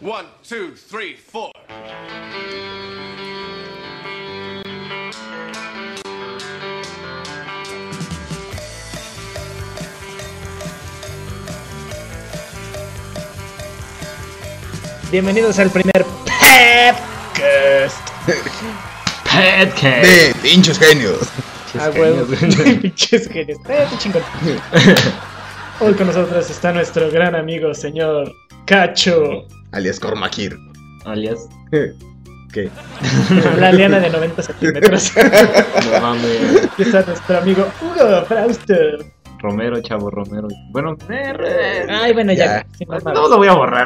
1, 2, 3, 4. Bienvenidos al primer Podcast de pinches genios. Ah, huevo, pinches genios. Qué chingón. Hoy con nosotros está nuestro gran amigo, señor Cacho. Alias Cormaquir. Alias. ¿Qué? La liana de 90 centímetros. No mames. Y está nuestro amigo Hugo Frauster. Romero, chavo, Romero. Bueno, Ay, bueno, ya. no lo voy a borrar.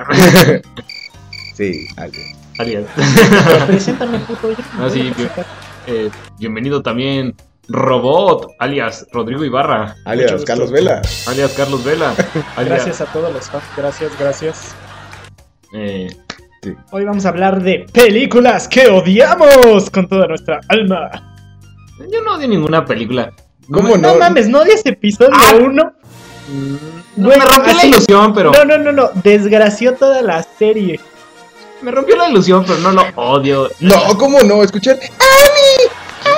Sí, alias. Alias. Preséntame, puto. Ah, sí, bienvenido también Robot, alias Rodrigo Ibarra. Alias Carlos Vela. Alias Carlos Vela. Alias, Gracias a todos los fans. Gracias. sí. Hoy vamos a hablar de películas que odiamos con toda nuestra alma. Yo no odio ninguna película. ¿Cómo No mames, ¿no odias episodio 1? No, me rompió la ilusión, pero. No. Desgració toda la serie. Me rompió la ilusión, pero no lo odio. No, ¿cómo no? Escuchar ¡Ani!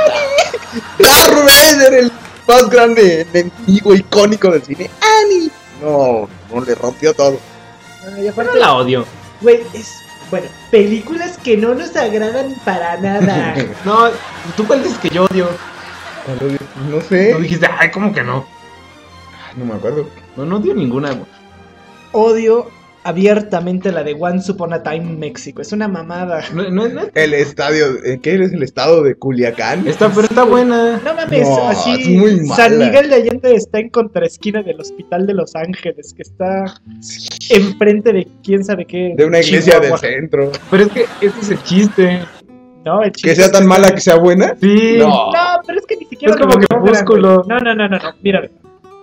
Darth Vader, el más grande enemigo icónico del cine. ¡Ani! No le rompió todo. Y No aparte, la odio. güey, bueno, películas que no nos agradan para nada. No, ¿tú cuál dices que yo odio? No sé. No dijiste, ay, ¿cómo que no? No me acuerdo. No odio ninguna. Odio abiertamente la de Once Upon a Time México. Es una mamada. No. El estadio, ¿qué es el estado de Culiacán? Pero está buena. No mames, No, así. es muy San mala. Miguel de Allende está en contraesquina del Hospital de Los Ángeles, que está enfrente de quién sabe qué. De una iglesia del Chihuahua. centro. Pero es que ese es el chiste. No, el Que chiste sea es tan mala que sea buena. Sí. No. No, pero es que ni siquiera Es como lo logran, Crepúsculo. güey. No. Mira,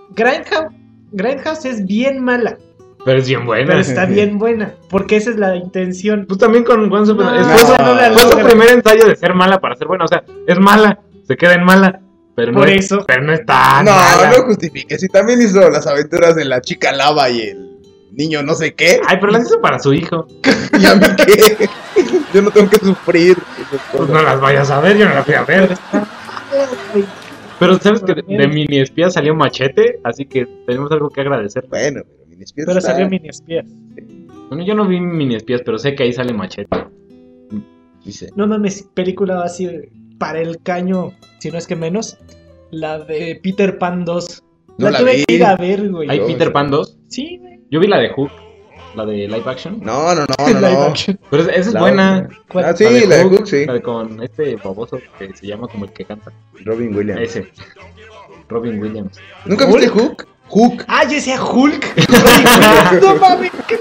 Grindhouse es bien mala, Pero es bien buena. pero está bien buena, porque esa es la intención. Pues también con Juan Super. No, fue su- no la fue su logra. primer ensayo de ser mala para ser buena. O sea, es mala. Se queda en mala. Pero no Por es, eso. Pero no está No, mala. no justifiques. Y también hizo las aventuras de la chica lava y el niño no sé qué. Ay, pero las hizo para su hijo. ¿Y a mí qué? Yo no tengo que sufrir esas Pues cosas. no las vayas a ver, yo no las voy a Pero ver. está mala, güey. Pero sabes que de mini espía salió Machete, así que tenemos algo que agradecer. Bueno, pero Mini Espías Pero está- salió Mini Espías. Bueno, yo no vi mini espías, pero sé que ahí sale Machete. Dice. No mames, película así para el caño, si no es que menos. La de Peter Pan 2. No la tuve vi. que ir a ver, güey. ¿Hay Yo- Peter Pan 2? Sí, güey. Yo vi la de Hook, la de live action. No. Live action. Pero esa es La buena. otra. ¿Cuál? Ah, sí, La de la de Hook, Hook, sí. La de con este baboso que se llama como el que canta. Robin Williams. Ese. Robin Williams. ¿Nunca viste Hook? Hook. Ah, yo decía Hulk. No mames, qué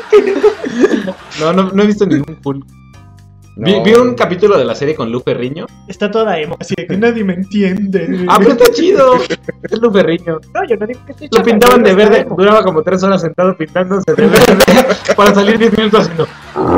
No he visto ningún Hulk. No. Vi un capítulo de la serie con Lu Ferriño. Está toda emo, así de que nadie me entiende. Ah, pero está chido. Es Lu Ferriño. No, yo no digo que esté Lo chata, pintaban de pero está verde. emo. Duraba como 3 horas sentado pintándose de verde para salir 10 minutos haciendo.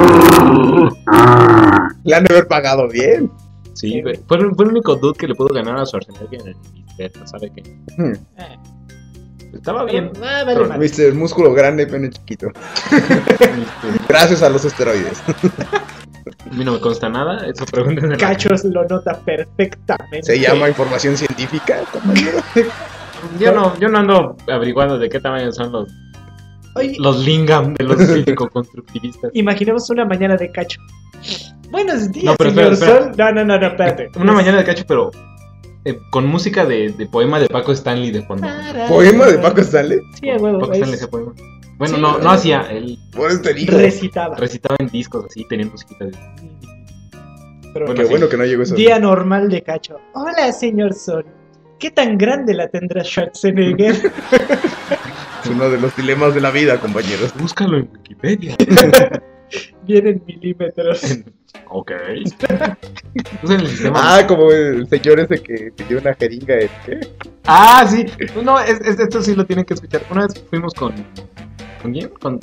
Le han de haber pagado bien. Sí, güey. Fue el único dude que le pudo ganar a Schwarzenegger en el Mister, ¿sabe qué? Estaba bien. Ah, vale, madre. Viste, músculo grande y pene chiquito. Gracias a los esteroides. A mí no me consta nada. Eso pregúntenle. Cachos lo nota perfectamente. Se llama información científica, compañero. Yo no ando averiguando de qué tamaño son Oye, los lingam de los físico-constructivistas. imaginemos una mañana de Cacho. Buenos días, No, pero señor espera. Sol. No, espérate. Una mañana de cacho, pero con música de poema de Paco Stanley de fondo. ¿Poema de Paco Stanley? Sí, a huevo. Paco Stanley hacía poema. Bueno, Sí, no hacía, él Por eso te digo. Recitaba. recitaba en discos así, tenía musiquita de... Pero Bueno, Qué sí. bueno que no llegó eso. día normal de Cacho. Hola, señor Sol. ¿Qué tan grande la tendrá Schwarzenegger? Es uno de los dilemas de la vida, compañeros. Búscalo en Wikipedia. Vienen milímetros. Ok. Usa el sistema. Ah, como el señor ese que pidió una jeringa. ¿Qué? Ah, sí. No, esto sí lo tienen que escuchar. Una vez fuimos con... ¿Con quién? Con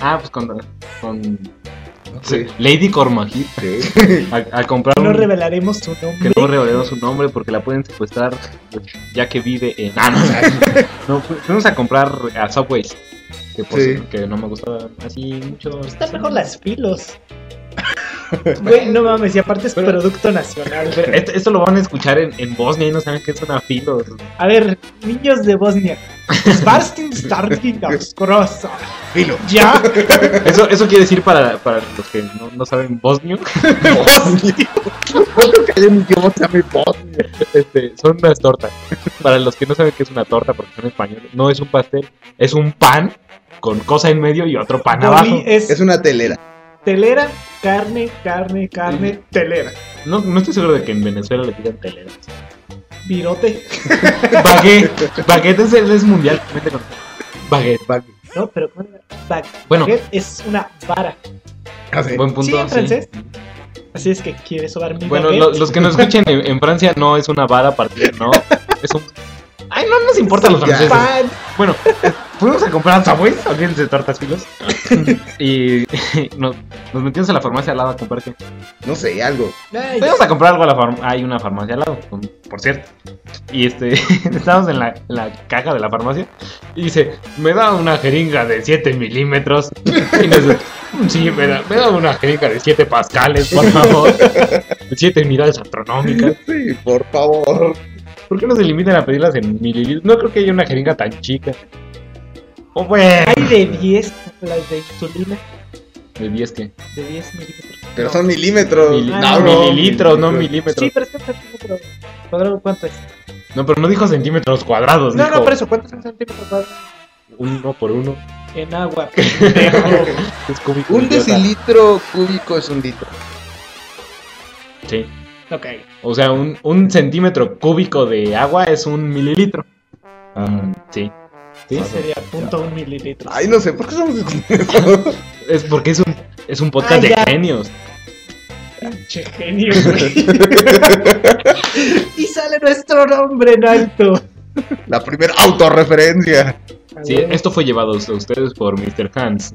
Sí. Lady Cormajit Sí. a comprar No un... revelaremos su nombre. Que no revelemos su nombre porque la pueden secuestrar ya que vive en... No, fuimos a comprar a Subways. Que, Sí. que no me gustaba así mucho. Están mejor las filos. Güey, no mames, y aparte es producto nacional. Pero esto lo van a escuchar en Bosnia y no saben qué es una filo. A ver, niños de Bosnia. Svarstin Starkin Krosa. Filo. Ya. Eso quiere decir para los que no saben bosnio. Bosnia. No creo que haya un idioma que se llame Bosnia. Son unas tortas. Para los que no saben qué es una torta porque son españoles, no es un pastel, es un pan con cosa en medio y otro pan abajo. Boli Es una telera. telera, carne, telera. No estoy seguro de que en Venezuela le digan telera. Virote. Baguette es mundialmente conocido. Baguette. No, pero Bueno. baguette es una vara. Ah, sí. Buen punto. Sí, en francés. Así es que quieres sobar mi Bueno, baguette. los que nos escuchen en Francia no es una vara partida, no. Es un... Ay, no nos importa los Ya. franceses. Pan. Bueno, fuimos a comprar Subway, olvídense de tortas filos. Y nos metimos a la farmacia al lado a comprar qué. No sé, algo. Ay, Fuimos a comprar algo a la farmacia. Hay una farmacia al lado, por cierto. Y estábamos en la caja de la farmacia. Y dice, me da una jeringa de 7 milímetros. Y nos dice, sí, me da una jeringa de 7 pascales, por favor. 7 unidades astronómicas. Sí, por favor. ¿Por qué no se limitan a pedirlas en mililitros? No creo que haya una jeringa tan chica. O bueno. Hay de 10 las de insulina. ¿De 10 qué? De 10 milímetros. Pero No. son milímetros. Mililitros, no milímetros. Sí, pero es que un centímetro cuadrado, ¿cuánto es? No, pero no dijo centímetros cuadrados. No, dijo no, por eso, ¿cuánto es un centímetro cuadrado? 1 por 1. En agua, pendejo. Es cúbico. Un idiota. decilitro cúbico es un litro. Sí. Ok. O sea, un centímetro cúbico de agua es un mililitro. Sí. ¿Sí? Sería 0.1 mililitro. Ay, no sé, ¿por qué estamos discutiendo eso? Es porque es un podcast de ya. genios. Pinche genio, güey. Y sale nuestro nombre en alto. La primera autorreferencia. Sí, esto fue llevado a ustedes por Mr. Hans.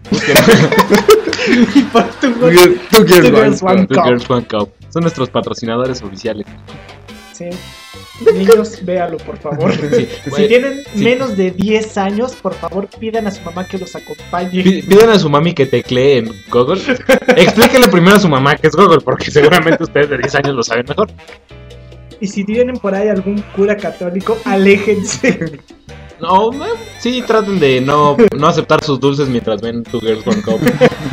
Y por tu Tú quieres Girls One One The Cup. Girls One Cup. Son nuestros patrocinadores oficiales. Sí. Niños, véalo, por favor. Sí. Si tienen Sí. menos de 10 años, por favor, pidan a su mamá que los acompañe. Pidan a su mami que teclee en Google. Explíquenle primero a su mamá que es Google, porque seguramente ustedes de 10 años lo saben mejor. Y si tienen por ahí algún cura católico, aléjense. No, sí, traten de no aceptar sus dulces mientras ven tu Girls One Cup.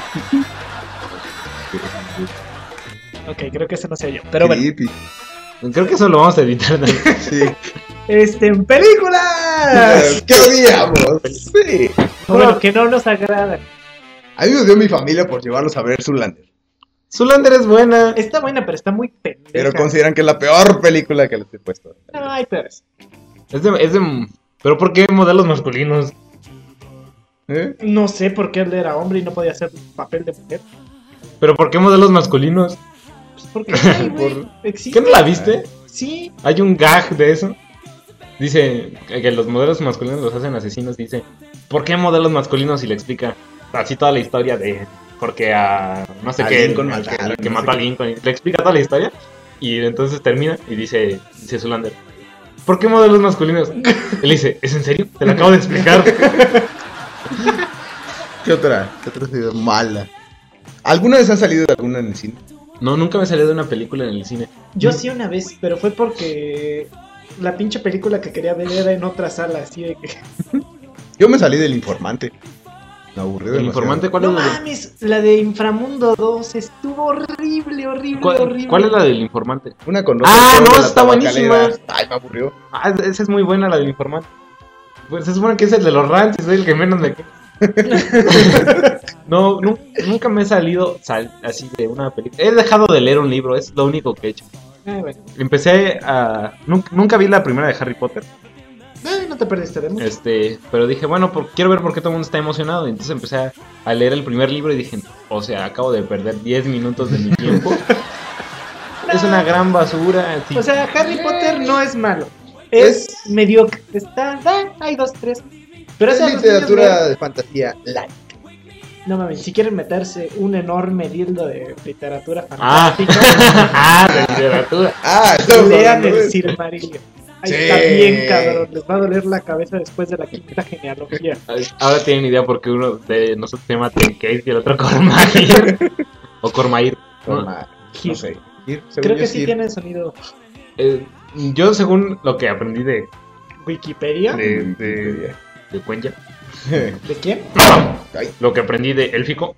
Ok, creo que eso no sé yo. Pero bueno, Creepy. Creo que eso lo vamos a editar. Sí. en películas. ¿Qué odiamos? Sí. Bueno, que no nos agradan. A mí me dio mi familia por llevarlos a ver Zoolander. Zoolander es buena. Está buena, pero está muy pendeja. Pero consideran que es la peor película que les he puesto. Ay, peores. ¿Pero por qué modelos masculinos? ¿Eh? No sé por qué él era hombre y no podía hacer papel de mujer. ¿Pero por qué modelos masculinos? Pues porque ay, güey, Por- existe. ¿Qué no la viste? Sí. Hay un gag de eso. Dice que los modelos masculinos los hacen asesinos. Dice, ¿por qué modelos masculinos? Y le explica así toda la historia de... Porque a... no sé A qué... Lincoln que mataron, no mató sé a qué. Lincoln. Y le explica toda la historia. Y entonces termina y dice Zoolander, ¿por qué modelos masculinos? Él dice, ¿es en serio? Te lo acabo de explicar. ¿Qué otra? ¿Qué otra ha sido mala? ¿Alguna vez ha salido de alguna en el cine? No, nunca me salió de una película en el cine. Yo sí una vez, pero fue porque la pinche película que quería ver era en otra sala, así de que... Yo me salí del Informante. Me aburrió ¿El demasiado. informante cuál No es? mames, la de Inframundo 2 estuvo horrible, horrible. ¿Cuál es la del informante? Una con Ah, no, de la está buenísima. tabacalera. Ay, me aburrió. Ah, esa es muy buena, la del informante. Pues se supone que es el de los ranchos, soy el que menos me... No, nunca me he salido así de una película. He dejado de leer un libro, es lo único que he hecho. Bueno. Empecé a... Nunca vi la primera de Harry Potter. No te perdiste de mucho. Pero dije, bueno, quiero ver por qué todo el mundo está emocionado. Y entonces empecé a leer el primer libro y dije, o sea, acabo de perder 10 minutos de mi tiempo. Es una gran basura. Sí. O sea, Harry Potter no es malo. Es mediocre. Hay 2, 3. Pero Es esa los literatura niños de fantasía light. no mames, si quieren meterse un enorme dildo de literatura Ah, fantástica, de literatura. Ah, estamos lean hablando el de- Silmarillion. Ahí Sí. está bien, cabrón. Les va a doler la cabeza después de la quinta genealogía. Ahora tienen idea porque uno de nosotros se llama Tenkate y el otro Cormair. O Cormair. Forma, no Gir. sé. Gir, según Creo yo que es sí Gir. tiene sonido. Yo según lo que aprendí Wikipedia. de Cuenya, ¿De quién? Ay, lo que aprendí de élfico,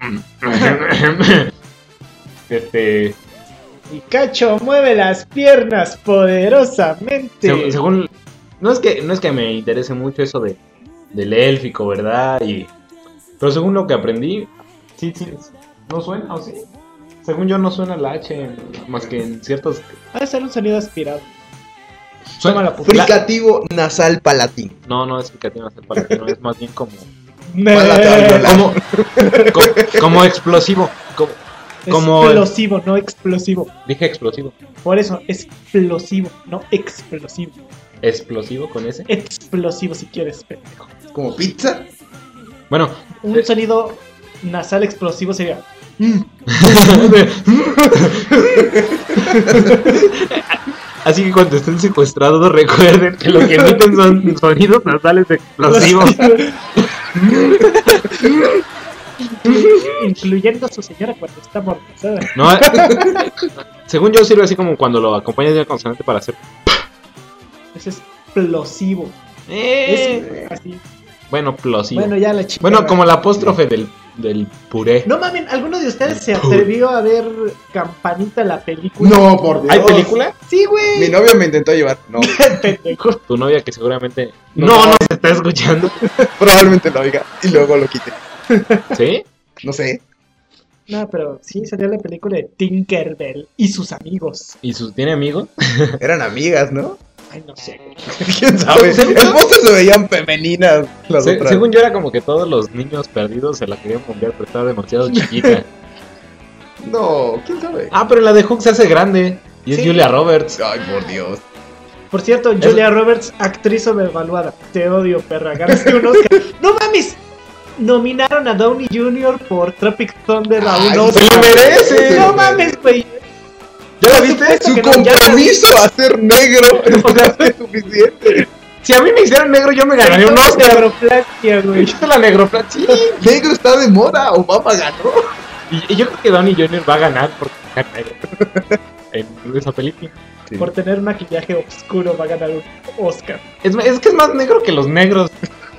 Y Cacho mueve las piernas poderosamente. según no es que me interese mucho eso del élfico, ¿verdad? Pero según lo que aprendí, sí, no suena, ¿o sí? Según yo no suena la H más que en ciertos. Ha de ser un sonido aspirado. Suena Toma la puta. fricativo nasal palatino. No es fricativo, no es el palatino, es más bien como Palatal, como explosivo, como Explosivo, no explosivo. dije explosivo, Por eso, explosivo, no explosivo. explosivo con ese. Explosivo si quieres, pendejo. como pizza. Bueno, Un sonido nasal explosivo sería. así que cuando estén secuestrados recuerden que lo que emiten son sonidos nasales explosivos. Incluyendo a su señora cuando está amortizada. No, según yo sirve así como cuando lo acompañas de una consonante para hacer. Es explosivo. Es así. Bueno, plosivo. Bueno, ya la chica. Bueno, como la apóstrofe del puré. No mamen, ¿alguno de ustedes se atrevió a ver Campanita la película? No, por Dios. ¿Hay película? Sí, güey. Mi novio me intentó llevar. No, Pendejo. Tu novia que seguramente No. no nos está escuchando. probablemente lo oiga y luego lo quite. ¿Sí? No sé. No, pero sí salió la película de Tinkerbell y sus amigos. ¿Y tiene amigos? Eran amigas, ¿no? Ay, no sé, güey. ¿Quién sabe? ¿Según El yo? póster se veían femeninas las otras. Según yo era como que todos los niños perdidos se la querían bombear, pero estaba demasiado chiquita. No, ¿quién sabe? Ah, pero la de Hook se hace grande. Y es Sí. Julia Roberts. Ay, por Dios. Por cierto, Julia Roberts, actriz sobrevaluada. Te odio, perra. Ganaste un Oscar. ¡No mames! Nominaron a Downey Jr. por Tropic Thunder a un Ay, Oscar. se lo merece. No mames, güey. ¿Ya la Por viste? supuesto Su que no, ya la vi. compromiso a ser negro es suficiente. Si a mí me hicieran negro, yo me ganaría un Entonces, Oscar. negroplastia, güey. Yo la negroplastia. Sí. Negro está de moda. Obama ganó. Y yo creo que Downey Jr. va a ganar por ser negro. En esa película. Por tener maquillaje oscuro va a ganar un Oscar. Es que es más negro que los negros.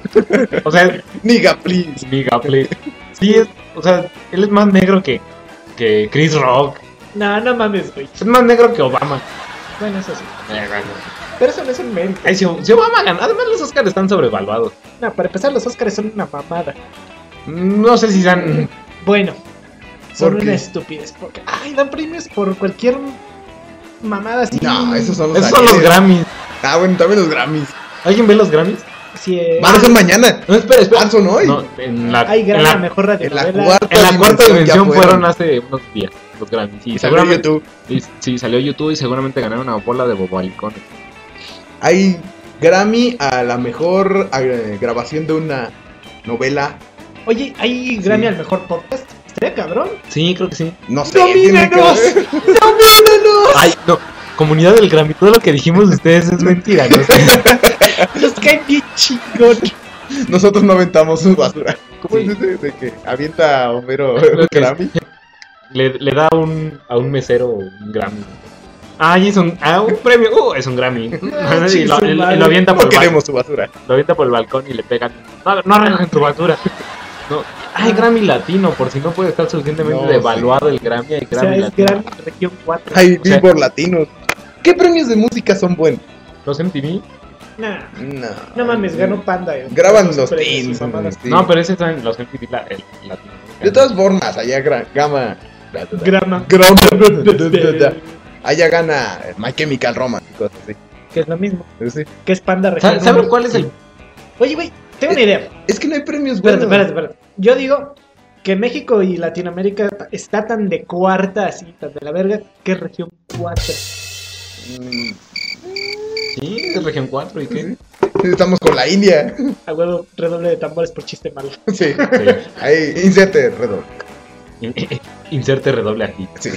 O sea, Niga, please. Niga, please. Sí, o sea, él es más negro que Chris Rock. No, no mames, güey. Es más negro que Obama. Bueno, eso sí. Pero eso no es un mérito. Ay, si Obama gana, además los Oscars están sobrevaluados. No, para empezar, los Oscars son una mamada. No sé si sean. Bueno, son ¿Por qué? una estupidez. Porque, ay, dan premios por cualquier mamada así. No, esos son los Esos son los Daniels. Grammys. Ah, bueno, también los Grammys. ¿Alguien ve los Grammys? Sí, Van a ser mañana. No, espera. Ah, son hoy. No, en la, hay en gran la, mejor En la radionovela. cuarta en la cuarta ya dimensión fueron hace unos días los Grammys. Y Y salió seguramente. YouTube. Sí, salió YouTube y seguramente ganaron una bola de bobalicones. Hay Grammy a la mejor grabación de una novela. Oye, ¿hay Grammy al mejor podcast? Estaría cabrón. Sí, creo que sí. No sé. tiene que ¡Domínanos! ver. ¡Domínanos! Ay, no. Comunidad del Grammy, todo lo que dijimos de ustedes es mentira, ¿no? Nos caen bien chingón. Nosotros no aventamos su basura. ¿Cómo Sí. es ese de que avienta a Homero Lo un que- Grammy? Le da a un mesero un Grammy. Ay, es un premio. Es un Grammy. Y lo avienta por No queremos su basura. lo avienta por el balcón y le pegan. No arreglen tu basura. No. Hay Grammy latino, por si no puede estar suficientemente No, devaluado el Grammy. Hay O sea, Grammy es latino. Grammy Región 4. Hay sea- Billboard latinos. ¿Qué premios de música son buenos? Los MTV. Nah, No. no mames, ganó Panda. Graban Sus los premios, teens. sus mamadas. sí. No, pero ese está en los MTV el latino. De todas formas, allá gama. Grama. Allá gana My Chemical Romance y cosas así. Que es lo mismo. Sí. Que es Panda Región ¿Saben 1. cuál es el? Oye, güey, tengo una idea. Es que no hay premios Espérate, buenos. espérate. Yo digo que México y Latinoamérica está tan de cuarta, así, tan de la verga, que es región 4. Mm, Sí, es región 4 y qué. Estamos con la India. A huevo, redoble de tambores por chiste malo. Sí. Ahí, inserte, Redo. Inserte redoble aquí. Sí.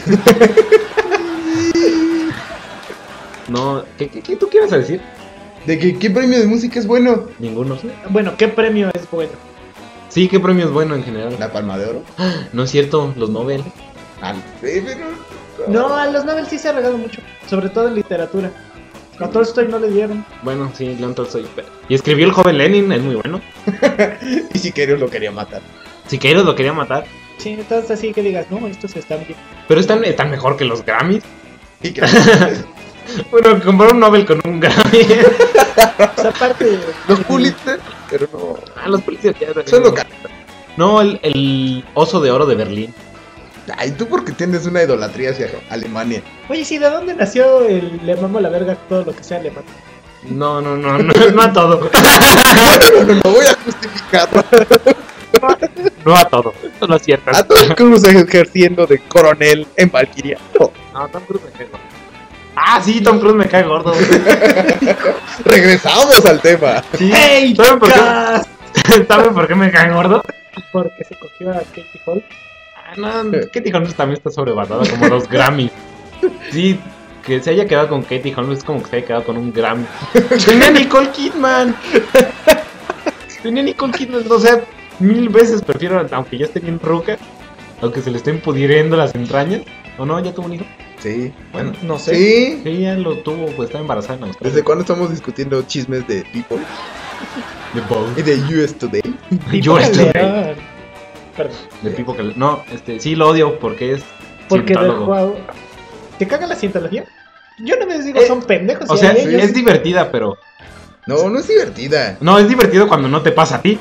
No, ¿qué tú quieres decir? ¿De qué premio de música es bueno? Ninguno. Bueno, ¿qué premio es bueno? Sí, ¿qué premio es bueno en general? La Palma de Oro. No es cierto, los Nobel. Pero... No, a los Nobel sí se ha regado mucho, sobre todo en literatura. A Tolstoy no le dieron. Bueno, sí, León Tolstoy. Y escribió El joven Lenin, es muy bueno. Y Siqueiros lo quería matar. Siqueiros lo quería matar. Sí, entonces así que digas, no, estos están bien. Pero están mejor que los Grammys. Y que Bueno, comprar un Nobel con un Grammy. O sea, aparte... los Pulitzer, pero no. Los policías ya. Son locales. No, el Oso de Oro de Berlín. Ay, tú porque tienes una idolatría hacia Alemania. Oye, sí, ¿de dónde nació el le mamo la verga todo lo que sea alemán? No a todo. No voy a justificarlo. No a todo. Eso no es cierto. A Tom Cruise ejerciendo de coronel en Valkyria. No, Tom Cruise me cae gordo. Ah, sí, Tom Cruise me cae gordo. Regresamos al tema. Sí. ¡Hey, ¿Saben por qué? Cas! ¿Saben por qué me cae gordo? Porque se cogió a Katie Holmes. No, Katie Holmes también está sobrevalorada como los Grammys. Sí, que se haya quedado con Katie Holmes es como que se haya quedado con un Grammy. Tenía Nicole Kidman. O sea, 1000 veces prefiero, aunque ya esté bien ruca, aunque se le estén pudriendo las entrañas. ¿O no? ¿Ya tuvo un hijo? Sí. Bueno, No sé. Sí. sí, ya lo tuvo, pues está embarazada en Australia. ¿Desde cuándo estamos discutiendo chismes de People De Vogue. y de US Today? Yo estoy Calderón. Perdón. de Pipo que no, sí lo odio porque es Porque del cientólogo. juego... ¿Te caga la cientología? Yo no me digo, son pendejos. O y sea, a ellos- es divertida, pero No, no es divertida. no, es divertido cuando no te pasa a ti.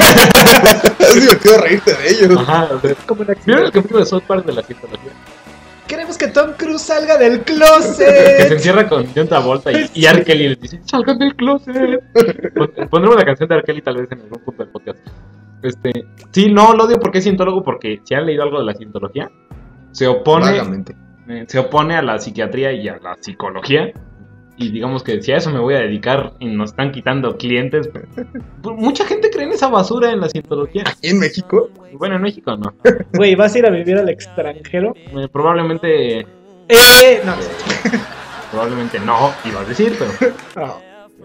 Es divertido reírte de ellos. Ajá, o sea, como una ¿vieron el capítulo de South Park de la cientología? Queremos que Tom Cruise salga del Que se closet. encierra con John Travolta y R. Kelly les dice, salgan del closet. Pondremos la canción de R. Kelly tal vez en algún punto del podcast. Sí, no, lo odio porque es cientólogo, porque si han leído algo de la cientología, se opone a la psiquiatría y a la psicología. Y digamos que si a eso me voy a dedicar y nos están quitando clientes, pues, mucha gente cree en esa basura en la cientología. ¿Y en México? Bueno, en México no. Güey, ¿vas a ir a vivir al extranjero? Probablemente No. probablemente no, iba a decir, pero... Ah.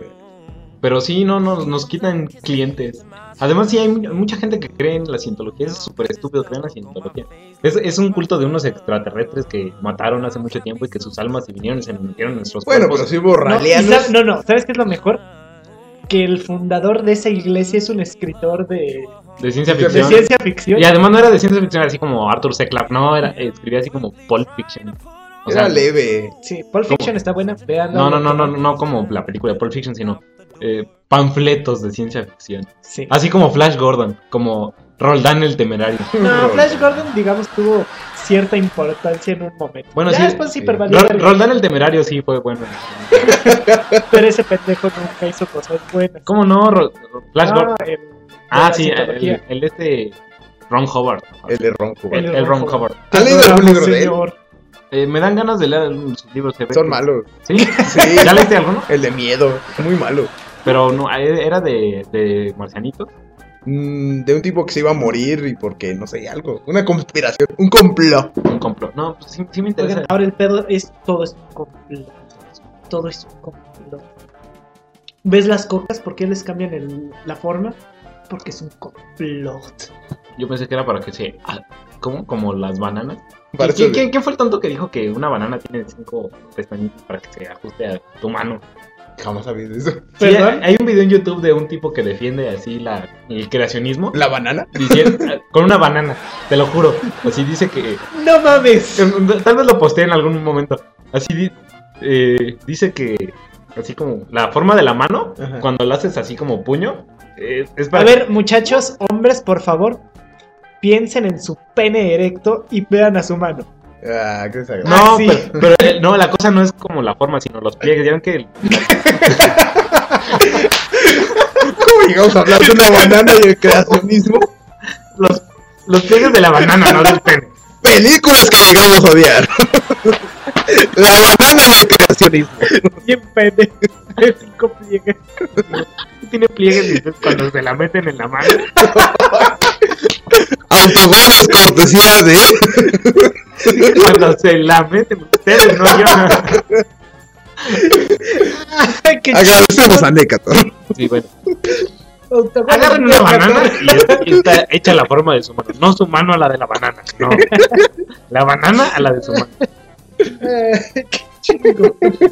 Pero sí, no, nos quitan clientes. Además, sí hay mucha gente que cree en la cientología. Es súper estúpido creer en la cientología. Es un culto de unos extraterrestres que mataron hace mucho tiempo y que sus almas se vinieron y se metieron en nuestros Bueno, cuerpos. pero sí hubo ralianos. No, ¿sabes qué es lo mejor? Que el fundador de esa iglesia es un escritor de De ciencia de ficción. ciencia ficción. Y además no era de ciencia ficción, era así como Arthur C. Clarke. No, escribía así como Pulp Fiction. O Era sea, leve. Sí, Pulp Fiction está buena, veanla. no como la película de Pulp Fiction, sino panfletos de ciencia ficción. Sí. Así como Flash Gordon, como Roldán el Temerario. No, Flash Gordon, digamos, tuvo cierta importancia en un momento. Bueno, ya sí, después sí. hipervalió. Roldán el Temerario sí fue bueno. Pero ese pendejo nunca hizo cosas buenas. ¿Cómo no? Flash Gordon. La Sí, cientología. el Ron Howard. El de Ron Howard. El El Ron Howard. ¿Has leído algún libro de él? Señor. Me dan ganas de leer sus libros. se ve Son que- malos. ¿Sí? Sí. ¿Ya leíste alguno? El de miedo. Muy malo. Pero no, era de marcianitos. De un tipo que se iba a morir y porque, no sé, algo. Una conspiración. Un complot. Un complot. No, pues sí me interesa. Oigan, ahora el pedo es todo es un complot. Todo es un complot. ¿Ves las cocas? ¿Por qué les cambian la forma? Porque es un complot. Yo pensé que era para que se... ¿Cómo? Como las bananas. Parece ¿Quién fue el tonto que dijo que una banana tiene 5 pestañitas para que se ajuste a tu mano? Jamás sabía de eso. Sí, ¿Perdón? hay un video en YouTube de un tipo que defiende así el creacionismo. ¿La banana? Con una banana, te lo juro. Así dice que... ¡No mames! Tal vez lo posteé en algún momento. Así dice que... Así como la forma de la mano, Ajá. cuando la haces así como puño, es A para... ver, muchachos, hombres, por favor, piensen en su pene erecto y vean a su mano. Ah, qué desagradable. No, sí. pero no, la cosa no es como la forma, sino los pliegues. Ya ven que ¿Cómo llegamos a hablar de una banana y el creacionismo? los pliegues de la banana, no del pene. Películas que llegamos a odiar. La banana y el creacionismo. Bien pene. 5 pliegues. Tiene pliegues y entonces cuando se la meten en la mano. Autogoles cortesía de... Cuando se la meten ustedes, no yo. Ay, qué Agradecemos a Nécator. Sí, bueno. Agarren una banana y está hecha la forma de su mano. No su mano a la de la banana, no. La banana a la de su mano. Qué chingo.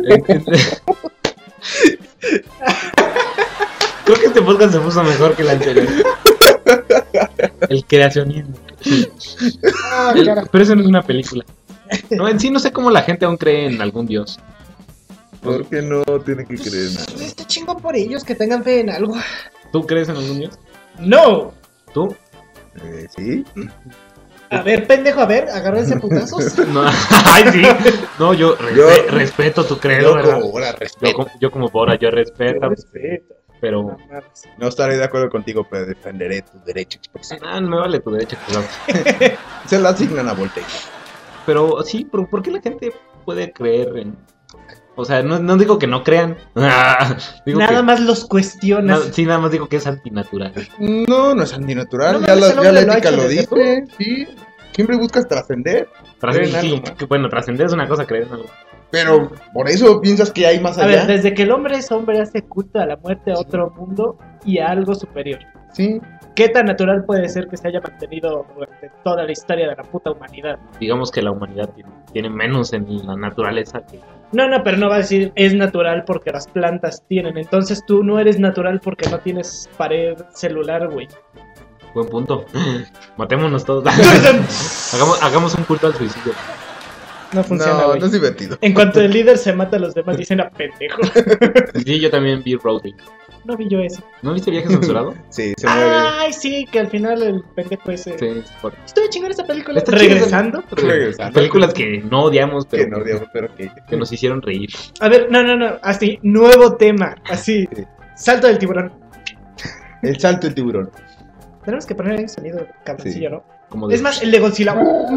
Creo que este podcast se puso mejor que el anterior. El creacionismo. Pero eso no es una película. No, en sí no sé cómo la gente aún cree en algún dios. ¿Por qué no tiene que creer nada? Está chingo por ellos que tengan fe en algo. ¿Tú crees en algún dios? No. ¿Tú? ¿Sí? A ver, pendejo, a ver, agárrense putazos. No. Ay, sí. No, yo respeto tu credo, Yo ¿verdad? como Bora respeto. Yo como Bora, yo respeto. Respeto. Pero No estaré de acuerdo contigo, pero defenderé tu derecho a expresar. no me vale tu derecho, cuidado. Se la asignan a Voltaire. Pero sí, ¿por qué la gente puede creer en...? O sea, no digo que no crean. Digo Nada que, más los cuestionas. sí, nada más digo que es antinatural. No es antinatural. No, ya ese la hombre lo ha ética hecho lo desde dice. Sí. Siempre buscas trascender. Creer en Sí, algo más. que bueno, trascender es una cosa, creer en algo. Pero por eso piensas que hay más A allá. ver, desde que el hombre es hombre hace culto a la muerte, a otro mundo y a algo superior. Sí. ¿Qué tan natural puede ser que se haya mantenido durante toda la historia de la puta humanidad? Digamos que la humanidad tiene menos en la naturaleza que... No, pero no va a decir es natural porque las plantas tienen. Entonces tú no eres natural porque no tienes pared celular, güey. Buen punto. Matémonos todos. hagamos un culto al suicidio. No funciona, No, güey. no es divertido. En cuanto el líder se mata a los demás, dicen a pendejo. Sí, yo también vi Roadie. No vi yo eso. ¿No viste Viaje Censurado? Sí, se mueve. Ay, sí, que al final el pendejo ese. Sí, por... Estuve chingando esa película. Está Regresando. Regresando. Películas que no odiamos, pero Que no, digamos, pero que... que nos hicieron reír. A ver, no. Así, nuevo tema. Así. Sí. Salto del tiburón. El salto del tiburón. Tenemos que poner ahí sonido cabroncillo, Sí. ¿no? Como de... Es más, el de Godzilla.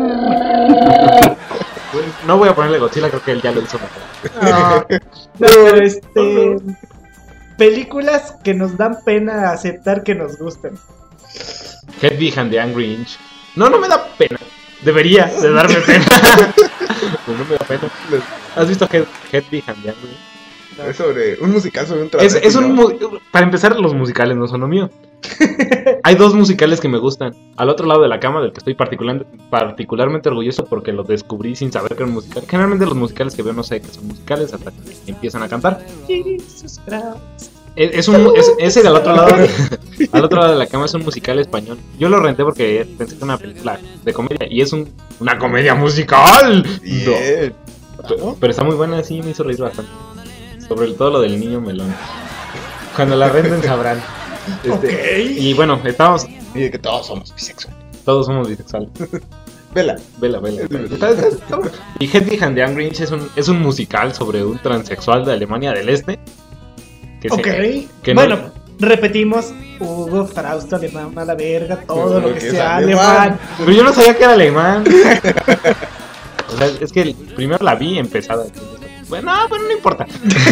No voy a ponerle Godzilla, creo que él ya lo hizo mejor. No, pero películas que nos dan pena aceptar que nos gustan. Hedwig and the Angry Inch. No me da pena. Debería de darme pena. Pero no me da pena. ¿Has visto Hedwig and the Angry Inch? Es sobre un musical sobre un Es travesti, un ¿no? para empezar, los musicales no son lo mío. Hay dos musicales que me gustan. Al otro lado de la cama, del que estoy particularmente orgulloso porque lo descubrí sin saber que era un musical. Generalmente los musicales que veo no sé que son musicales hasta que empiezan a cantar. Jesus Christ. Ese al otro lado de la cama es un musical español. Yo lo renté porque pensé que era una película de comedia y es una comedia musical. Bien. Pero está muy buena, sí, me hizo reír bastante. Sobre todo lo del niño melón. Cuando la renten sabrán. Y bueno, Y de que todos somos bisexuales. todos somos bisexuales. Vela. Vela. Y Hedwig and the Angry Inch es un musical sobre un transexual de Alemania del Este. Que Bueno, no- repetimos. Hugo Frausto, alemán a la verga. Todo lo que Porque es sea alemán. alemán. Pero yo no sabía que era alemán. O sea, es que primero la vi empezada. Bueno, no importa.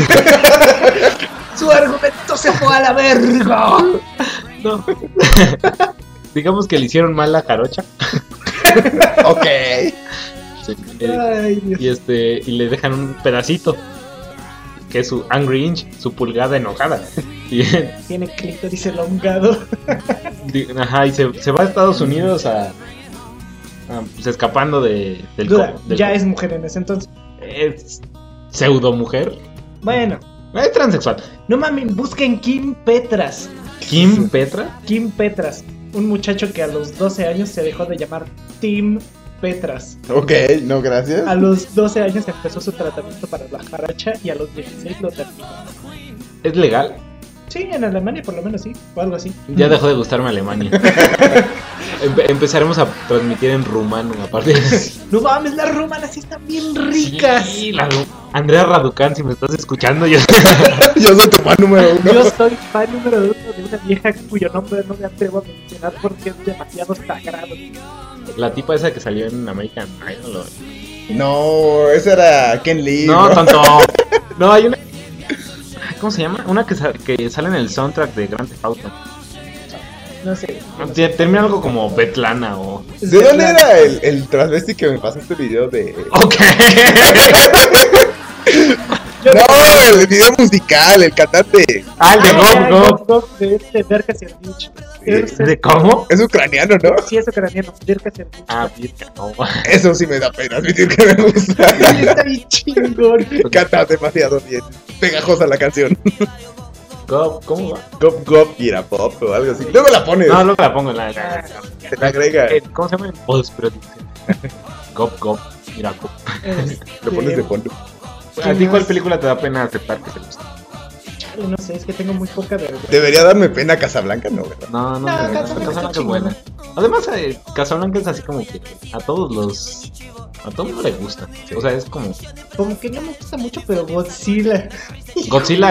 Su argumento se fue a la verga. No. Digamos que le hicieron mal la jarocha. Ok. Sí. Ay, Dios. Y le dejan un pedacito que es su Angry Inch, su pulgada enojada. Y, Tiene clítoris elongado. y se va a Estados Unidos pues escapando del Duda, del ya es mujer en ese entonces. es pseudo mujer. Bueno, Es transexual. no mames, busquen Kim Petras. Kim Petra. Kim Petras, un muchacho que a los 12 años se dejó de llamar Tim Petras. Ok, no, gracias. A los 12 años empezó su tratamiento para la jaracha y a los 16 lo terminó. ¿Es legal? Sí, en Alemania por lo menos sí, o algo así. Ya dejó de gustarme Alemania. Empezaremos a transmitir en rumano aparte. No mames, las rumanas sí están bien ricas. Sí, Andrea Raducan, si me estás escuchando, yo... Yo soy tu fan número uno. Yo soy fan número 1 de una vieja cuyo nombre no me atrevo a mencionar porque es demasiado sagrado. La tipa esa que salió en American Idol. No, ese era Ken Lee. No, bro. tonto. No, hay una... ¿Cómo se llama? Una que sale en el soundtrack de Grand Theft Auto. No sé. Termina algo como Betlana o... ¿De dónde era el transvesti que me pasaste el video de...? Ok. No, el video musical, el cantante. Ah, el de Gop Gop. De este Verka Serdic. ¿De cómo? Es ucraniano, ¿no? Sí, es ucraniano, Verka Serdic. Ah, virga, no. Eso sí me da pena admitir que me gusta. Está bien chingón. Canta demasiado bien. Pegajosa la canción. Gop, ¿cómo va? Gop Gop Irapop o algo así. Luego la pones. No, luego la pongo en la. Se la agrega. ¿Cómo se llama? Postproducción. Gop Gop, mira Gop. Lo pones de fondo. ¿A ti cuál película te da pena aceptar que te gusta? Chale, no sé, es que tengo muy poca vergüenza. Debería darme pena Casablanca, ¿no? ¿Verdad? No, Casablanca es buena. Además, Casablanca es así como que a todos mundo le gusta. O sea, es como Como que no me gusta mucho, pero Godzilla. Godzilla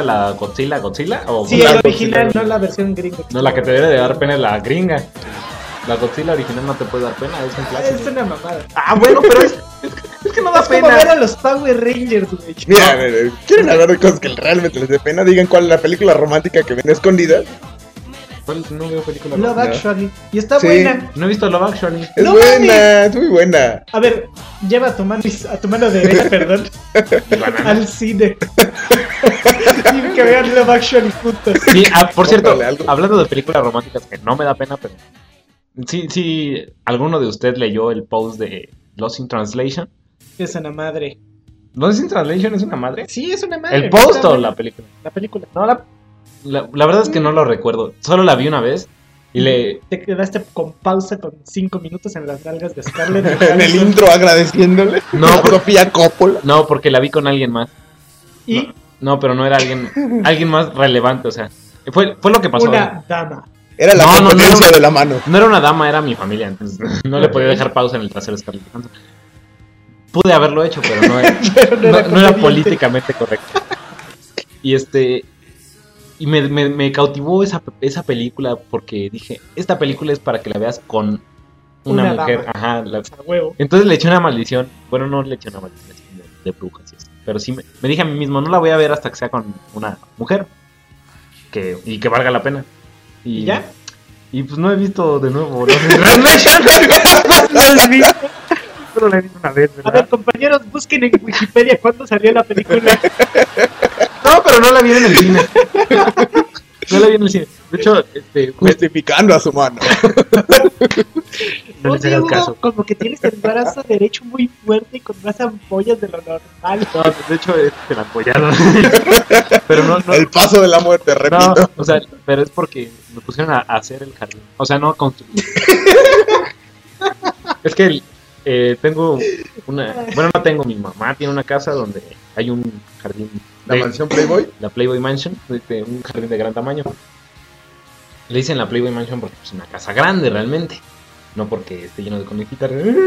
o Sí, La el Godzilla. original, no la versión gringa. no, la que te debe de dar pena es la gringa. La Godzilla original no te puede dar pena, es un Es clásico. una mamada. Ah, bueno, pero es que no da Es como ver pena. a los Power Rangers, güey. Mira, a ver, ¿quieren hablar de cosas que realmente les dé pena? Digan cuál es la película romántica que ven escondida. ¿Cuál? No veo película. Love No. Actually. Y está Sí. buena. No he visto Love Actually. Es ¡No buena, es muy buena. A ver, lleva a tu mano derecha, perdón, Y banana. al cine. Y que vean Love Actually juntos. Sí, por cierto, Cómprale algo. hablando de películas románticas que no me da pena, pero sí, alguno de ustedes leyó el post de Lost in Translation. Es una madre. ¿Lost in Translation es una madre? Sí, es una madre. ¿El post Está o buena. la película? La película. No, la verdad es que no lo recuerdo. Solo la vi una vez y le... Te quedaste con pausa con 5 minutos en las nalgas de Scarlett. En el Johansson. intro agradeciéndole No, a Sofía Coppola. No, porque la vi con alguien más. Y No, pero no era alguien más relevante, o sea. Fue lo que pasó. una dama. Era la No, no, competencia no. de la mano. No era una dama, era mi familia, entonces no le podía dejar pausa en el trasero a Scarlett Johansson. Pude haberlo hecho, pero no era, Pero no era conveniente. políticamente correcto. Y me cautivó esa película porque dije, esta película es para que la veas con una Una mujer. dama. Ajá. A huevo. Entonces le eché una maldición. Bueno, no le eché una maldición así de brujas y eso. Pero sí me dije a mí mismo, no la voy a ver hasta que sea con una mujer. Y que valga la pena. ¿Y ya? Y pues no he visto de nuevo Lost in Translation. ¿No has visto? Solo la he visto una vez, A ¿verdad? ver, compañeros, busquen en Wikipedia cuándo salió la película. No, pero no la vi en el cine. No la vi en el cine. De hecho, Justificando a su mano. no les Oye, hagas Hugo, caso. como que tienes el brazo derecho muy fuerte y con más ampollas de lo normal. No, de hecho, se la apoyaron. Pero no. El paso de la muerte, No, repito. o sea, pero es porque me pusieron a hacer el jardín. O sea, no a construir. Es que tengo una... Bueno, no tengo. Mi mamá tiene una casa donde hay un jardín. La mansión Playboy. La Playboy Mansion. Un jardín de gran tamaño. Le dicen la Playboy Mansion porque es una casa grande realmente. No porque esté lleno de conejitas.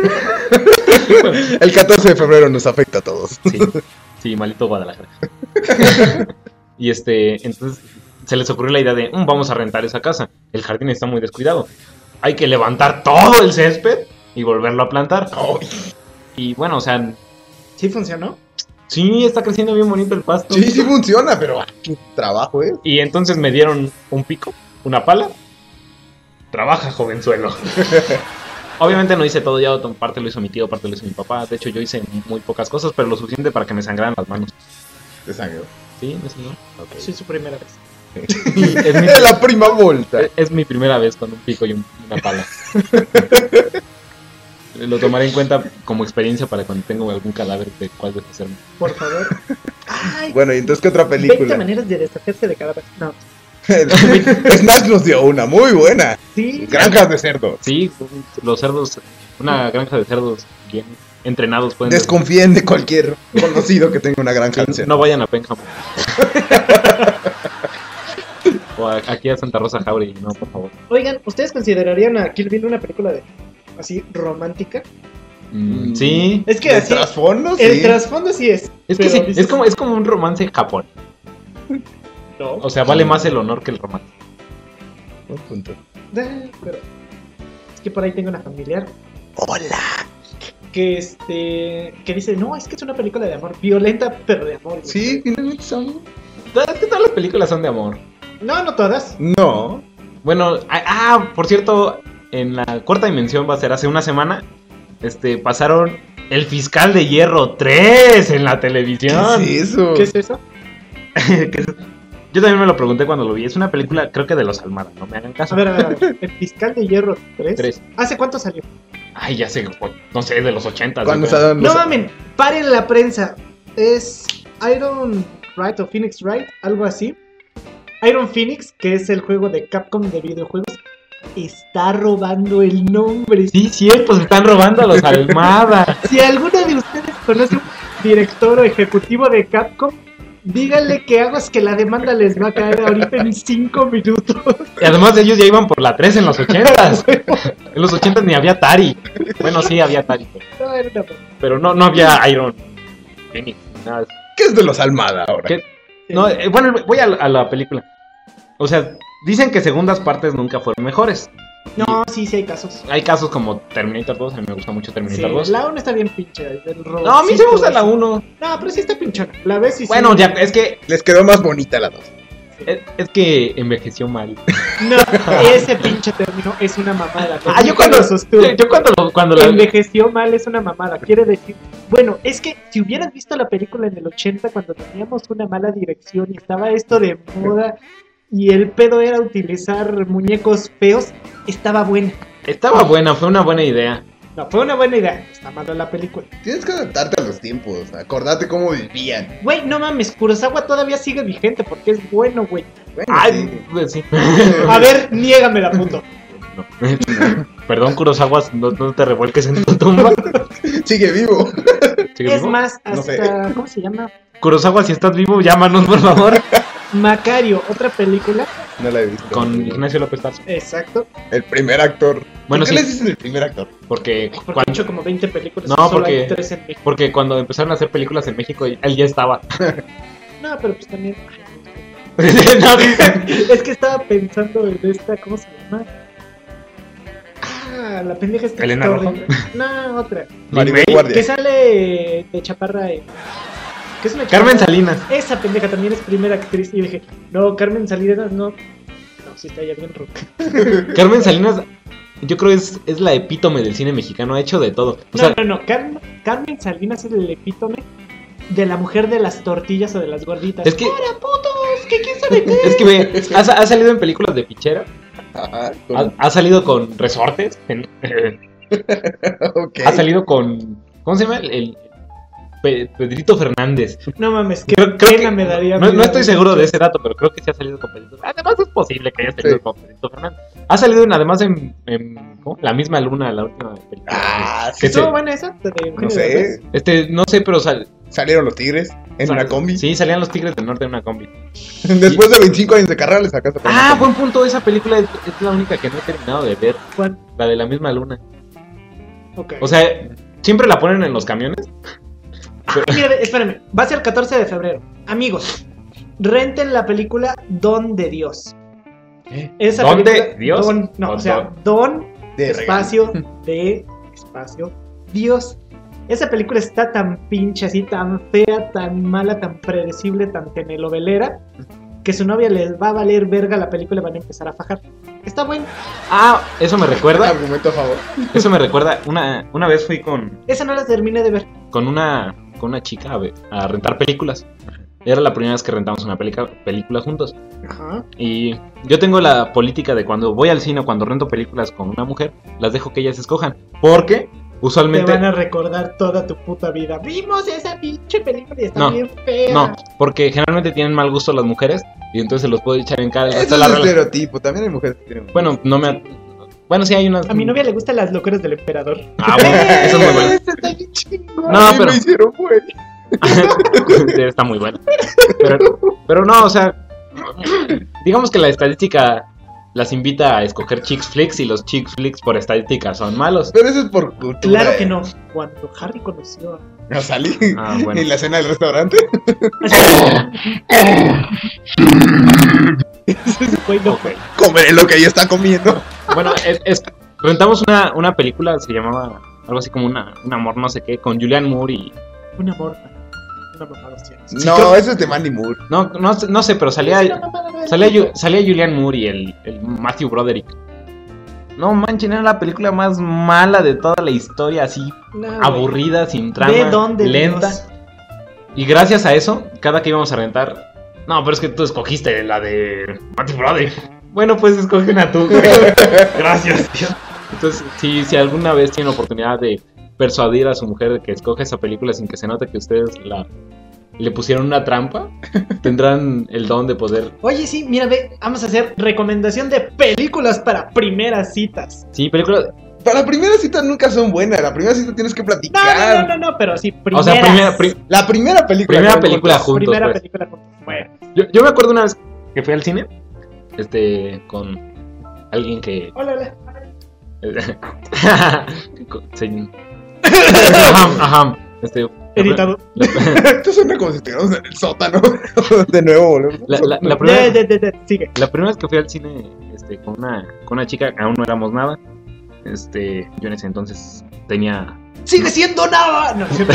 El 14 de febrero nos afecta a todos. Sí, malito Guadalajara. Y entonces se les ocurrió la idea de, vamos a rentar esa casa. El jardín está muy descuidado. Hay que levantar todo el césped y volverlo a plantar. Ay, Y bueno, o sea, ¿Sí funcionó? sí, está creciendo bien bonito el pasto. sí funciona, pero qué trabajo, ¿eh? Y entonces me dieron un pico, una pala. Trabaja, jovenzuelo. Obviamente no hice todo yo, parte lo hizo mi tío, parte lo hizo mi papá. De hecho, yo hice muy pocas cosas, pero lo suficiente para que me sangraran las manos. De sangre. Sí, me sangró. Sí, su primera vez. Es la prima vuelta. Es mi primera vez con un pico y una pala. Lo tomaré en cuenta como experiencia para cuando tengo algún cadáver de cuál deshacerme. Por favor. Ay, Bueno, y entonces, ¿qué otra 20 película? maneras de deshacerse de cadáveres. No. Snatch nos dio una muy buena. Sí. Granjas de cerdo. Sí, los cerdos, una granja de cerdos bien entrenados pueden... Desconfíen de cualquier conocido que tenga una granja de cerdo. No vayan a Pénjamo. O aquí a Santa Rosa Jauregui, no, por favor. Oigan, ¿ustedes considerarían a Kill Bill una película de así romántica? Sí, Es que ¿De así. trasfondo? El Sí. trasfondo sí es. es que pero sí, dices, es como un romance Japón. No. O sea, vale más el honor que el romance. Buen punto. Pero es que por ahí tengo una familiar Hola. que que dice, no, es que es una película de amor, violenta, pero de amor. güey". Sí, finalmente son. Es que todas las películas son de amor. No todas. No. Bueno, por cierto, en la cuarta dimensión va a ser hace una semana. Pasaron El Fiscal de Hierro 3 en la televisión. ¿Qué es eso? ¿Qué es eso? Yo también me lo pregunté cuando lo vi. Es una película, creo que de los Almada, no me hagan caso. A ver. ¿El Fiscal de Hierro 3? 3. ¿Hace cuánto salió? Ay, ya sé, no sé, de los 80. ¿Cuándo yo creo. salen No los- mamen, paren la prensa. Es Iron Wright o Phoenix Wright, algo así. Iron Phoenix, que es el juego de Capcom de videojuegos, está robando el nombre. Sí, cierto, se están robando a los Almada. Si alguno de ustedes conoce un director o ejecutivo de Capcom, díganle que hagas que la demanda les va a caer ahorita en 5 minutos. Y además ellos ya iban por la 3 en los 80s. En los 80s ni había Atari. Bueno, sí había Atari, No, era una... pero no había Iron Phoenix, nada de eso. ¿Qué es de los Almada ahora? ¿Qué? No, bueno, voy a la película. O sea, dicen que segundas partes nunca fueron mejores. No, sí hay casos. Hay casos como Terminator 2, a mí me gusta mucho Sí, Terminator 2. la 1 está bien pinche. No, a mí sí me gusta la 1. No, pero sí está pinchona. La ves y Bueno, sí. ya, es que Les quedó más bonita la 2. es que envejeció mal. No, ese pinche término es una mamada. Ah, yo cuando la Envejeció mal es una mamada. Quiere decir, bueno, es que si hubieras visto la película en el 80 cuando teníamos una mala dirección y estaba esto de moda y el pedo era utilizar muñecos feos, estaba buena. estaba buena, fue una buena idea. No, fue una buena idea. Está mala la película. Tienes que adaptarte a los tiempos. Acordate cómo vivían. Güey, no mames, Kurosawa todavía sigue vigente porque es bueno, güey. Bueno, Ay, sí. pues sí. A ver, niégamela, puto. No. Perdón, Kurosawa, no te revuelques en tu tumba. Sigue vivo. ¿Sigue Es vivo? más, No sé. hasta, ¿cómo se llama? Kurosawa, si estás vivo, llámanos, por favor. Macario, otra película. No la he visto. Con Ignacio López Tarso. Exacto. El primer actor. Bueno, ¿Por qué sí. les dicen el primer actor? Porque Porque ha hecho como 20 películas. No, y solo porque- hay 3 en México. porque cuando empezaron a hacer películas en México, él ya estaba. No, pero pues también. No, Es que estaba pensando en esta, ¿cómo se llama? Ah, la pendeja esta. ¿Elena está Rojo? horrible. No, otra. Maribel May. Guardia. Que sale de chaparra. ¿Qué es una Carmen chaparra? Salinas. Esa pendeja también es primera actriz. Y yo dije, no, Carmen Salinas no. No, sí está ya bien roca. Carmen Salinas, yo creo es la epítome del cine mexicano, ha hecho de todo. O sea, No. Carmen Salinas es el epítome de la mujer de las tortillas o de las gorditas. es que, ¡Para putos! ¿Qué quién sabe qué? es que ve, ha salido en películas de fichera, Ajá. ha salido con resortes, Ok. ha salido con, ¿cómo se llama? El Pedrito Fernández. No mames, qué Creo pena que, me daría. no mirar estoy eso. seguro de ese dato, pero creo que sí ha salido con Pedrito. Además es posible que haya salido Sí. con Pedrito Fernández. Ha salido además en ¿cómo? La misma luna, la última película. Ah, Que sí. ¿Estuvo buena esa? De Eugenio No Derbez. sé. No sé, pero Salieron los tigres en una combi. Sí, salían los Tigres del Norte en una combi. Después de 25 años de carrera les sacaste por una Ah, combi. buen punto. Esa película es la única que no he terminado de ver. ¿Cuál? La de la misma luna. Ok. O sea, siempre la ponen en los camiones. Mira, espérame. Va a ser el 14 de febrero. Amigos, renten la película Don de Dios. Esa ¿Don de película- Dios? Don, no, O o sea, Don De espacio de espacio Dios. Esa película está tan pinche así, tan fea, tan mala, tan predecible, tan telenovelera, que su novia les va a valer verga la película y van a empezar a fajar. Está bueno. Ah, eso me recuerda. Argumento a favor. Eso me recuerda. Una vez fui con Esa no la terminé de ver. una chica a rentar películas. Era la primera vez que rentamos una película juntos. Ajá. Y yo tengo la política de cuando voy al cine o cuando rento películas con una mujer, las dejo que ellas escojan. Porque Te usualmente. van a recordar toda tu puta vida. Vimos esa pinche película y está No, bien fea. No, porque generalmente tienen mal gusto las mujeres y entonces se los puedo echar en cara. Eso Hasta es la estereotipo. También hay mujeres que tienen. Bueno, no me. Bueno, sí hay unas. A mi novia le gustan las locuras del emperador. Ah, bueno, eso es muy bueno. Esa está bien chingona. No, A mí pero- me hicieron, güey. Está muy bueno. Pero no, o sea, digamos que la estadística las invita a escoger chicks flicks y los chicks flicks por estadística son malos. Pero eso es por cultura. Claro que no. Cuando Harry conoció A Sally. Ah, bueno. En la cena del restaurante. Güey, no fue. Comeré lo que ella está comiendo. Bueno, rentamos una película, se llamaba algo así como un amor no sé qué, con Julianne Moore y... Una morta. Una mamada, sí. No, creo- eso es de Mandy Moore. No sé, pero Es una salía mamada, güey. Julianne Moore y el Matthew Broderick. No manchen, era la película más mala de toda la historia, así No, güey. aburrida, sin ¿De trama, dónde, lenta. Dios? Y gracias a eso, cada que íbamos a rentar... No, pero es que tú escogiste la de Matthew Brody. Bueno, pues escoge una tú, güey. Gracias, tío. Entonces, si alguna vez tienen oportunidad de persuadir a su mujer de que escoja esa película sin que se note que ustedes le pusieron una trampa, tendrán el don de poder... Oye, sí, mira, ve, vamos a hacer recomendación de películas para primeras citas. Sí, película... Para la primera cita nunca son buenas. La primera cita tienes que No, platicar. no, pero sí, O primeras. sea, La primera película. primera que película juntos. juntos, Primera pues. película juntos. Bueno, Yo me acuerdo una vez que fui al cine, con alguien que... hola. Sí. Ajá. Editado. Esto suena como si estuviéramos en el sótano. De nuevo, volvemos. La primera, Sigue. la primera vez que fui al cine con una chica, aún no éramos nada. Yo en ese entonces tenía... ¡Sigue siendo nada! No, sí.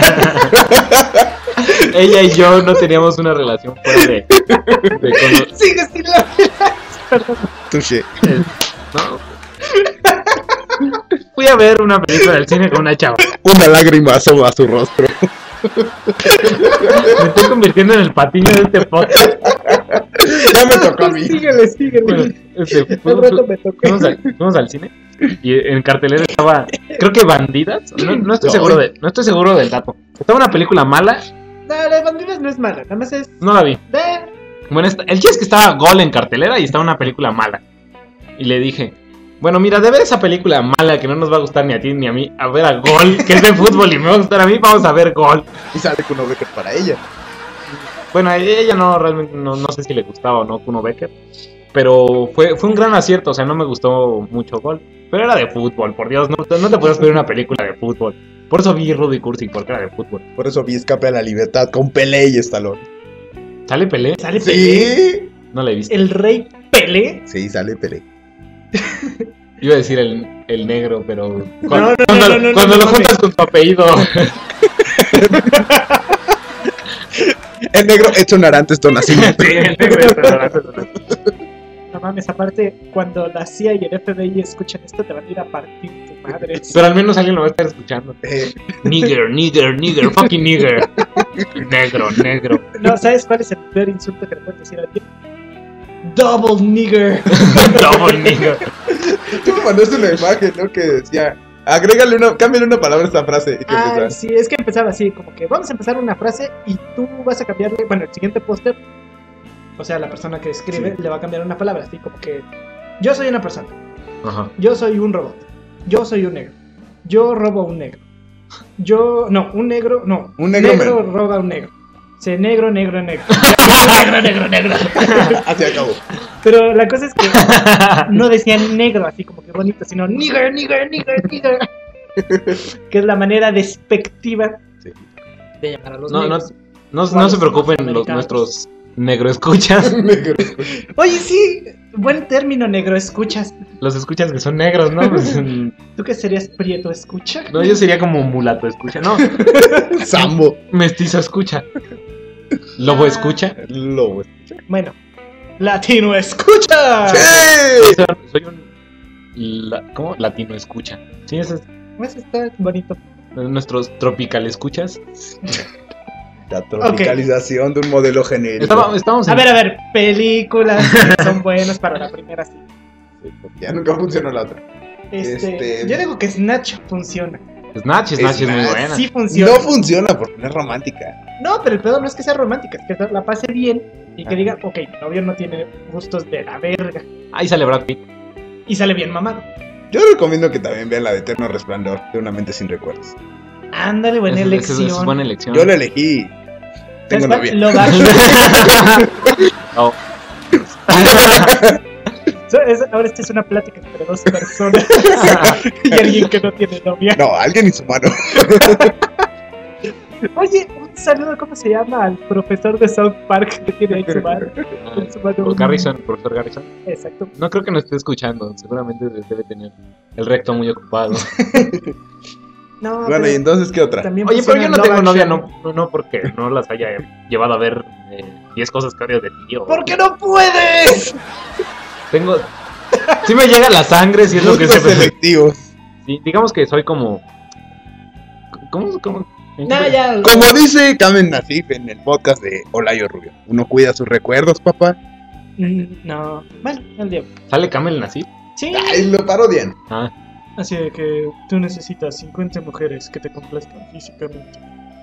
Ella y yo no teníamos una relación fuera de ¡Sigue sin la Perdón. Touché. no. Fui a ver una película del cine con una chava. Una lágrima asoma a su rostro. Me estoy convirtiendo en el patiño de este podcast. Ya me tocó a mí. Síguele. Bueno, Al rato me tocó. fuimos al cine y en cartelera estaba, creo que Bandidas. No estoy seguro del dato. Estaba una película mala, No, la de bandidas no es mala, nada más es no la vi. de... Bueno, el chiste es que estaba Gol en cartelera y estaba una película mala. Y le dije, bueno, mira, de ver esa película mala que no nos va a gustar ni a ti ni a mí, a ver a Gol, que es de fútbol y me va a gustar a mí, vamos a ver Gol. Y sale con un Becker para ella. Bueno, a ella no, realmente no sé si le gustaba o no Kuno Becker. Pero fue un gran acierto, o sea, no me gustó mucho Gol. Pero era de fútbol, por Dios, no te puedes pedir una película de fútbol. Por eso vi Rudy Cursi, porque era de fútbol. Por eso vi Escape a la Libertad con Pelé y Stallone. ¿Sale Pelé? Sale Pelé. Sí. No la he visto. El rey Pelé. Sí, sale Pelé. Iba a decir el negro, pero... No, Cuando no, lo mames. juntas con tu apellido... El negro hecho Narantes Tonacimiento. Sí, el negro. No mames, aparte, cuando la CIA y el FBI escuchan esto, te van a ir a partir tu madre. Pero al menos alguien lo va a estar escuchando. Nigger, fucking nigger. Negro. No, ¿sabes cuál es el peor insulto que le puedes decir a alguien? Double nigger. Double nigger. Tú me mandaste una imagen, ¿no? Que decía, cámbiale una palabra a esta frase. Y que empezaba. Sí, es que empezaba así, como que vamos a empezar una frase y tú vas a cambiarle, bueno, el siguiente póster, o sea, la persona que escribe Sí. le va a cambiar una palabra, así como que yo soy una persona, Ajá. yo soy un robot, yo soy un negro, yo robo a un negro, un negro roba a un negro, negro. negro. Así acabó. Pero la cosa es que no decían negro así como que bonito, sino nigger. Que es la manera despectiva Sí. de llamar a los No negros. se preocupen Americanos. nuestros negro escuchas. Negro. Oye, sí, buen término, negro escuchas. Los escuchas que son negros, ¿no? Pues, ¿Tú qué serías prieto escucha? no, yo sería como mulato escucha. No, Sambo. mestizo escucha. Lobo escucha. Lobo. Bueno, latino escucha. ¡Sí! Soy ¿cómo? Latino escucha. Sí, ese es Eso está bonito. nuestros tropical escuchas. La tropicalización de un modelo genérico. Estamos A ver, películas que son buenas para la primera cita. Sí, porque ya nunca funcionó la otra. Yo digo que Snatch funciona. Snatch es muy Snatch. buena. Sí funciona. No funciona porque no es romántica. No, pero el pedo no es que sea romántica, es que la pase bien y que diga, ok, mi novio no tiene gustos de la verga. Ahí sale Brad Pitt. Y sale bien mamado. Yo recomiendo que también vean la de Eterno Resplandor de una mente sin recuerdos. Ándale, buena Esa elección. es buena elección. Yo la elegí. Tengo ¿Sabes cuál? novia. Love Actually. Oh. Ahora esta es una plática entre dos personas y alguien que no tiene novia. No, alguien inhumano. Oye, un saludo, ¿cómo se llama? Al profesor de South Park que tiene ahí su bar. Profesor Garrison. Exacto. No creo que nos esté escuchando. Seguramente debe tener el recto muy ocupado. No, Bueno, pero ¿y entonces qué otra? también Oye, pero yo no funciona tengo Love novia, Actually. no porque no las haya llevado a ver 10 cosas que odio de ti. ¿Por qué no puedes? Tengo Sí me llega la sangre, si es lo que Gustos se... selectivos. Sí, digamos que soy como... ¿Cómo? No, ya. Como dice Kamen Nasif en el podcast de Olayo Rubio, uno cuida sus recuerdos, papá. No. Bueno, el diablo. ¿Sale Camel Nasif? Sí. Ay, lo parodian. Ah, Así de que tú necesitas 50 mujeres que te complazcan físicamente.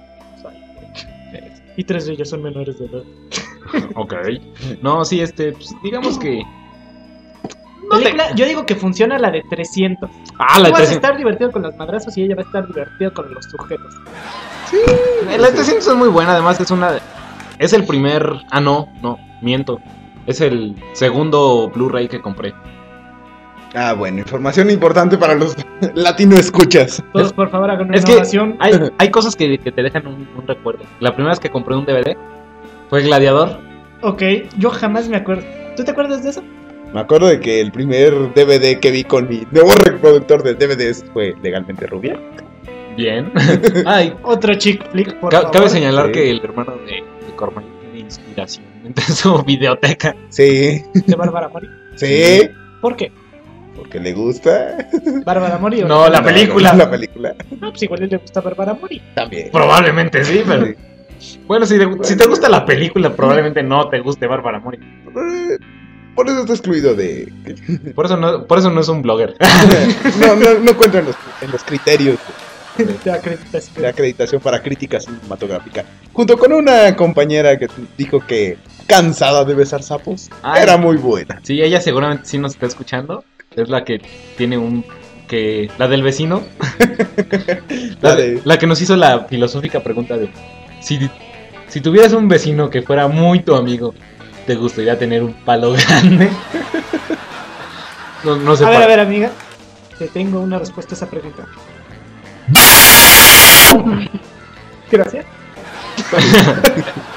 Y 3 de ellas son menores de edad. ok. No, sí, pues, digamos que... No te- Película, yo digo que funciona la de 300. Ah, Tú la de vas a 300. estar divertido con los madrazos y ella va a estar divertida con los sujetos. La de 300 es muy buena, además es una... Es el primer... Ah, no, miento. Es el segundo Blu-ray que compré. Ah, bueno, información importante para los latino escuchas. Todos, por favor, hagan una Es que innovación. hay cosas que te dejan un recuerdo. La primera vez que compré un DVD fue Gladiador. Ok, yo jamás me acuerdo. ¿Tú te acuerdas de eso? Me acuerdo de que el primer DVD que vi con mi nuevo reproductor de DVDs fue Legalmente Rubia. Bien. Ay, Otro chick flick, por cabe favor. señalar Sí. que el hermano de Corman tiene inspiración en su videoteca. Sí, De Bárbara Mori. sí, ¿Por qué? porque le gusta. ¿Bárbara Mori o No, la No, película. no, la película No, pues igual le gusta Bárbara Mori. también. Probablemente sí, pero... Bueno, si te gusta la película, probablemente no te guste Bárbara Mori. Por eso está excluido de... Por eso no es un blogger. No cuenta en los criterios Te acreditas. de acreditación para crítica cinematográfica. Junto con una compañera que dijo que cansada de besar sapos. Ay. Era muy buena. Sí, ella seguramente sí nos está escuchando. Es la que tiene la del vecino. La que nos hizo la filosófica pregunta de... Si tuvieras un vecino que fuera muy tu amigo, ¿te gustaría tener un palo grande? No sé. A ver, amiga. Te tengo una respuesta a esa pregunta. Gracias.